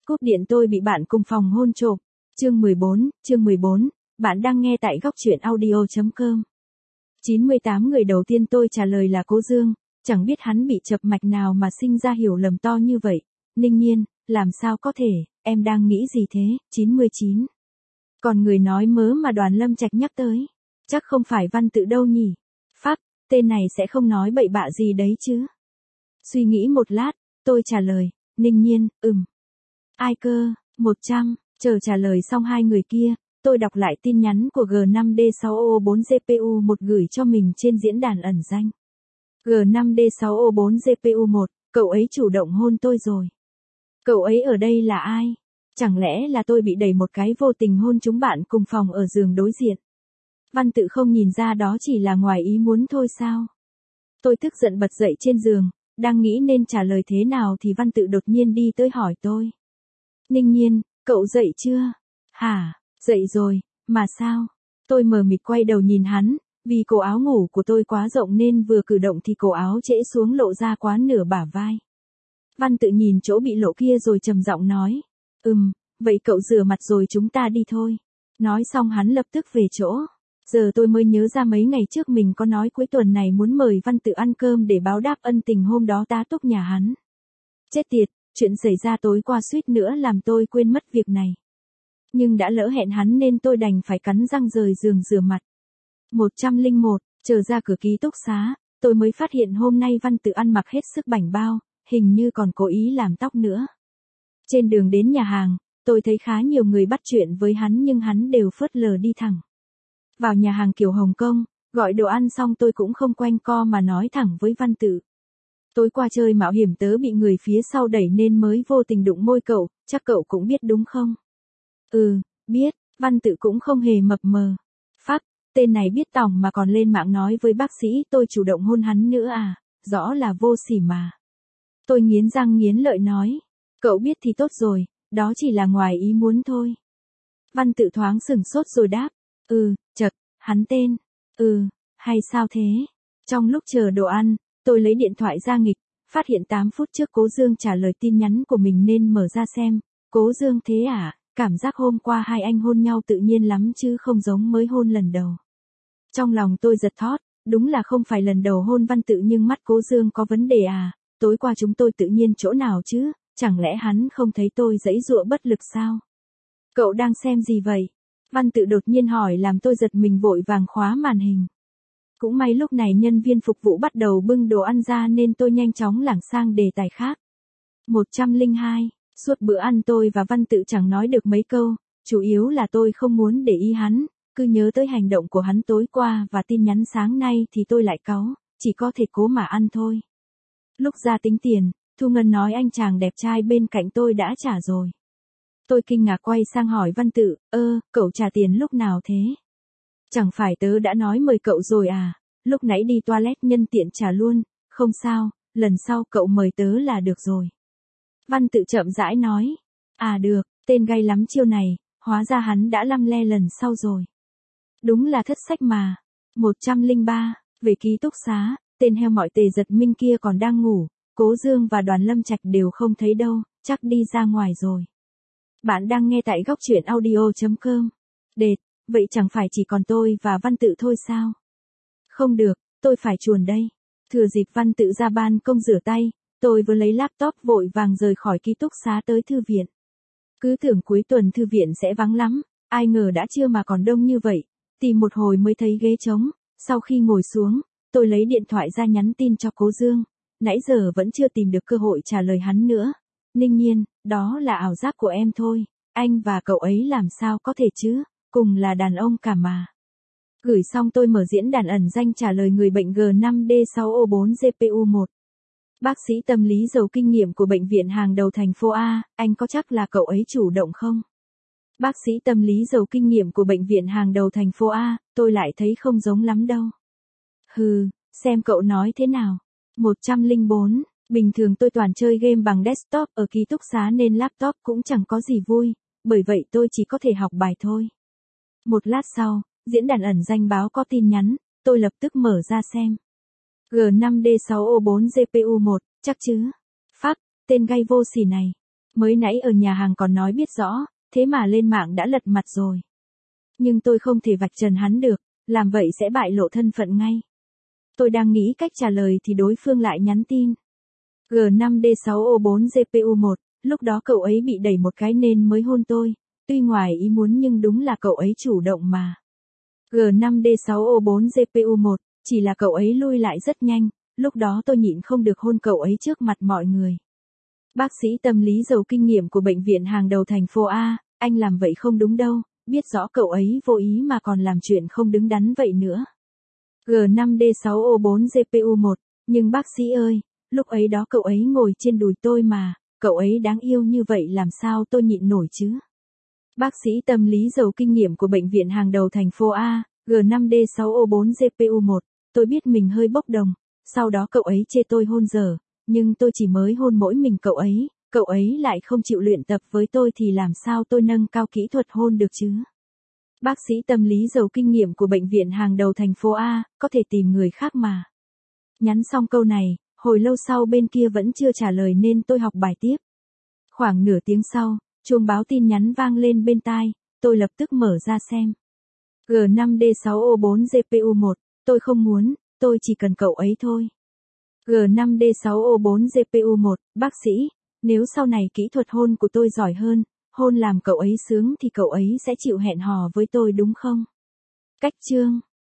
Cúp điện tôi bị bạn cùng phòng hôn trộm. Chương 14, bạn đang nghe tại góc truyện audio.com. 98 người đầu tiên tôi trả lời là Cố Dương, chẳng biết hắn bị chập mạch nào mà sinh ra hiểu lầm to như vậy. Ninh Nhiên, làm sao có thể, em đang nghĩ gì thế? 99. Còn người nói mớ mà Đoàn Lâm Trạch nhắc tới, chắc không phải Văn Tự đâu nhỉ? Phắc, tên này sẽ không nói bậy bạ gì đấy chứ? Suy nghĩ một lát, tôi trả lời, Ninh Nhiên, Ai cơ? 100, chờ trả lời xong hai người kia, tôi đọc lại tin nhắn của G5D6O4GPU1 gửi cho mình trên diễn đàn ẩn danh. G5D6O4GPU1, cậu ấy chủ động hôn tôi rồi. Cậu ấy ở đây là ai? Chẳng lẽ là tôi bị đẩy một cái vô tình hôn chúng bạn cùng phòng ở giường đối diện? Văn Tự không nhìn ra đó chỉ là ngoài ý muốn thôi sao? Tôi tức giận bật dậy trên giường, đang nghĩ nên trả lời thế nào thì Văn Tự đột nhiên đi tới hỏi tôi. Ninh Nhiên, cậu dậy chưa? Hả, dậy rồi, mà sao? Tôi mờ mịt quay đầu nhìn hắn, vì cổ áo ngủ của tôi quá rộng nên vừa cử động thì cổ áo trễ xuống lộ ra quá nửa bả vai. Văn Tự nhìn chỗ bị lộ kia rồi trầm giọng nói. Vậy cậu rửa mặt rồi chúng ta đi thôi. Nói xong hắn lập tức về chỗ. Giờ tôi mới nhớ ra mấy ngày trước mình có nói cuối tuần này muốn mời Văn Tự ăn cơm để báo đáp ân tình hôm đó tá túc nhà hắn. Chết tiệt, chuyện xảy ra tối qua suýt nữa làm tôi quên mất việc này. Nhưng đã lỡ hẹn hắn nên tôi đành phải cắn răng rời giường rửa mặt. 101, chờ ra cửa ký túc xá, tôi mới phát hiện hôm nay Văn Tự ăn mặc hết sức bảnh bao, hình như còn cố ý làm tóc nữa. Trên đường đến nhà hàng, tôi thấy khá nhiều người bắt chuyện với hắn nhưng hắn đều phớt lờ đi thẳng. Vào nhà hàng kiểu Hồng Kông, gọi đồ ăn xong tôi cũng không quanh co mà nói thẳng với Văn Tự. Tối qua chơi mạo hiểm tớ bị người phía sau đẩy nên mới vô tình đụng môi cậu, chắc cậu cũng biết đúng không? Biết, Văn Tự cũng không hề mập mờ. Phắc, tên này biết tòng mà còn lên mạng nói với bác sĩ tôi chủ động hôn hắn nữa à, rõ là vô sỉ mà. Tôi nghiến răng nghiến lợi nói, cậu biết thì tốt rồi, đó chỉ là ngoài ý muốn thôi. Văn Tự thoáng sửng sốt rồi đáp, chật, hắn tên, hay sao thế? Trong lúc chờ đồ ăn, tôi lấy điện thoại ra nghịch, phát hiện 8 phút trước Cố Dương trả lời tin nhắn của mình nên mở ra xem. Cố Dương thế à, cảm giác hôm qua hai anh hôn nhau tự nhiên lắm chứ không giống mới hôn lần đầu. Trong lòng tôi giật thót, đúng là không phải lần đầu hôn Văn Tự nhưng mắt Cố Dương có vấn đề à, tối qua chúng tôi tự nhiên chỗ nào chứ, chẳng lẽ hắn không thấy tôi giãy giụa bất lực sao? Cậu đang xem gì vậy? Văn Tự đột nhiên hỏi làm tôi giật mình vội vàng khóa màn hình. Cũng may lúc này nhân viên phục vụ bắt đầu bưng đồ ăn ra nên tôi nhanh chóng lảng sang đề tài khác. 102, suốt bữa ăn tôi và Văn Tự chẳng nói được mấy câu, chủ yếu là tôi không muốn để ý hắn, cứ nhớ tới hành động của hắn tối qua và tin nhắn sáng nay thì tôi lại cáu, chỉ có thể cố mà ăn thôi. Lúc ra tính tiền, Thu Ngân nói anh chàng đẹp trai bên cạnh tôi đã trả rồi. Tôi kinh ngạc quay sang hỏi Văn Tự, cậu trả tiền lúc nào thế? Chẳng phải tớ đã nói mời cậu rồi à, lúc nãy đi toilet nhân tiện trả luôn, không sao, lần sau cậu mời tớ là được rồi. Văn Tự chậm rãi nói, được, tên gay lắm chiêu này, hóa ra hắn đã lăm le lần sau rồi. Đúng là thất sách mà. 103, về ký túc xá, tên heo mọi Tề Giật Minh kia còn đang ngủ, Cố Dương và Đoàn Lâm Trạch đều không thấy đâu, chắc đi ra ngoài rồi. Bạn đang nghe tại góc truyện audio.com. Đệt, vậy chẳng phải chỉ còn tôi và Văn Tự thôi sao? Không được, tôi phải chuồn đây. Thừa dịp Văn Tự ra ban công rửa tay, tôi vừa lấy laptop vội vàng rời khỏi ký túc xá tới thư viện. Cứ tưởng cuối tuần thư viện sẽ vắng lắm, ai ngờ đã trưa mà còn đông như vậy, tìm một hồi mới thấy ghế trống. Sau khi ngồi xuống, tôi lấy điện thoại ra nhắn tin cho Cố Dương, nãy giờ vẫn chưa tìm được cơ hội trả lời hắn nữa. Ninh Nhiên, đó là ảo giác của em thôi, anh và cậu ấy làm sao có thể chứ, cùng là đàn ông cả mà. Gửi xong tôi mở diễn đàn ẩn danh trả lời người bệnh G5D6O4GPU1. Bác sĩ tâm lý giàu kinh nghiệm của bệnh viện hàng đầu thành phố A, anh có chắc là cậu ấy chủ động không? Bác sĩ tâm lý giàu kinh nghiệm của bệnh viện hàng đầu thành phố A, tôi lại thấy không giống lắm đâu. Xem cậu nói thế nào. 104, bình thường tôi toàn chơi game bằng desktop ở ký túc xá nên laptop cũng chẳng có gì vui, bởi vậy tôi chỉ có thể học bài thôi. Một lát sau, diễn đàn ẩn danh báo có tin nhắn, tôi lập tức mở ra xem. G5D6O4GPU1, chắc chứ? Phắc, tên gay vô sỉ này. Mới nãy ở nhà hàng còn nói biết rõ, thế mà lên mạng đã lật mặt rồi. Nhưng tôi không thể vạch trần hắn được, làm vậy sẽ bại lộ thân phận ngay. Tôi đang nghĩ cách trả lời thì đối phương lại nhắn tin. G5D6O4GPU1, lúc đó cậu ấy bị đẩy một cái nên mới hôn tôi, tuy ngoài ý muốn nhưng đúng là cậu ấy chủ động mà. G5D6O4GPU1, chỉ là cậu ấy lui lại rất nhanh, lúc đó tôi nhịn không được hôn cậu ấy trước mặt mọi người. Bác sĩ tâm lý giàu kinh nghiệm của bệnh viện hàng đầu thành phố A, anh làm vậy không đúng đâu, biết rõ cậu ấy vô ý mà còn làm chuyện không đứng đắn vậy nữa. G5D6O4GPU1, nhưng bác sĩ ơi, lúc ấy đó cậu ấy ngồi trên đùi tôi mà, cậu ấy đáng yêu như vậy làm sao tôi nhịn nổi chứ? Bác sĩ tâm lý giàu kinh nghiệm của bệnh viện hàng đầu thành phố A, G5D6O4GPU1, tôi biết mình hơi bốc đồng, sau đó cậu ấy chê tôi hôn dở, nhưng tôi chỉ mới hôn mỗi mình cậu ấy lại không chịu luyện tập với tôi thì làm sao tôi nâng cao kỹ thuật hôn được chứ? Bác sĩ tâm lý giàu kinh nghiệm của bệnh viện hàng đầu thành phố A, có thể tìm người khác mà. Nhắn xong câu này, hồi lâu sau bên kia vẫn chưa trả lời nên tôi học bài tiếp. Khoảng nửa tiếng sau, chuông báo tin nhắn vang lên bên tai, tôi lập tức mở ra xem. G5D6O4GPU1, tôi không muốn, tôi chỉ cần cậu ấy thôi. G5D6O4GPU1, bác sĩ, nếu sau này kỹ thuật hôn của tôi giỏi hơn, hôn làm cậu ấy sướng thì cậu ấy sẽ chịu hẹn hò với tôi đúng không? Cách chương